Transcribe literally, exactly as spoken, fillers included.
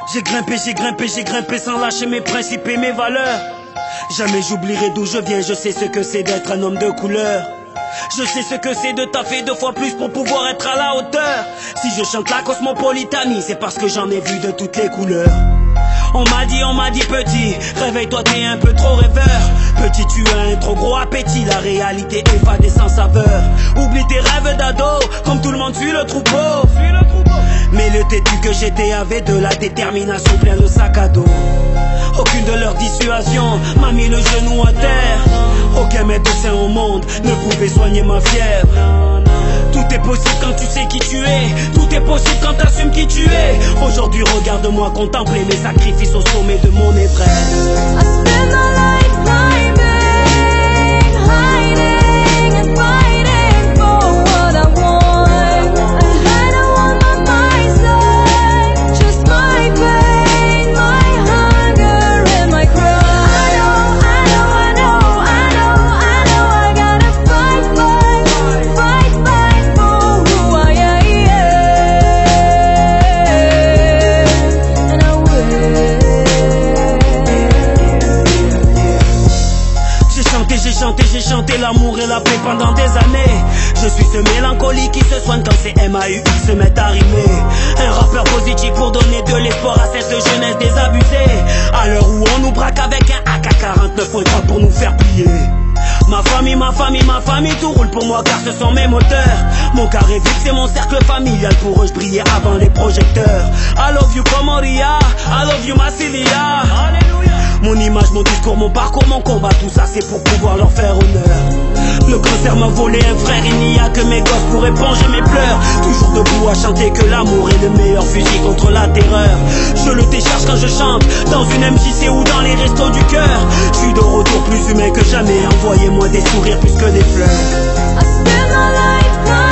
J'ai grimpé, j'ai grimpé, j'ai grimpé sans lâcher mes principes et mes valeurs. Jamais j'oublierai d'où je viens, je sais ce que c'est d'être un homme de couleur. Je sais ce que c'est de taffer deux fois plus pour pouvoir être à la hauteur. Si je chante la cosmopolitanie, c'est parce que j'en ai vu de toutes les couleurs. On m'a dit, on m'a dit petit, réveille-toi t'es un peu trop rêveur. Petit tu as un trop gros appétit, la réalité évadée sans saveur. Oublie tes rêves d'ado, comme tout le monde suit le troupeau. Mais le têtu que j'étais avait de la détermination plein le sac à dos. Aucune de leurs dissuasions m'a mis le genou à terre. Aucun médecin au monde ne pouvait soigner ma fièvre. Tout est possible quand tu sais qui tu es. Tout est possible quand t'assumes qui tu es. Aujourd'hui regarde-moi contempler mes sacrifices au sommet de mon épreuve. I spend my life climbing, hiding and fighting for what I want. And I don't want my mind's eye, just my pain, my hunger and my cry. I know, I know, I know, I know, I know I gotta fight, fight, fight, fight for who I am. And I will. J'ai chanté, j'ai chanté, j'ai chanté l'amour et la paix pendant des années. Je suis ce mélancolie qui se soigne quand ces M A U X se mettent à rimer. Un rappeur positif pour donner de l'espoir à cette jeunesse désabusée. À l'heure où on nous braque avec un A K quarante-neuf point trois pour nous faire plier. Ma famille, ma famille, ma famille, tout roule pour moi car ce sont mes moteurs. Mon carré vide c'est mon cercle familial, pour eux je brillais avant les projecteurs. I love you Comoria, I love you Massilia. Mon image, mon discours, mon parcours, mon combat, tout ça c'est pour pouvoir leur faire honneur. Le cancer m'a volé un frère, il n'y a que mes gosses pour éponger mes pleurs. Toujours debout à chanter que l'amour est le meilleur fusil contre la terreur. Je le décharge quand je chante, dans une M J C ou dans les restos du cœur. Je suis de retour plus humain que jamais, envoyez-moi des sourires plus que des fleurs. I spend my life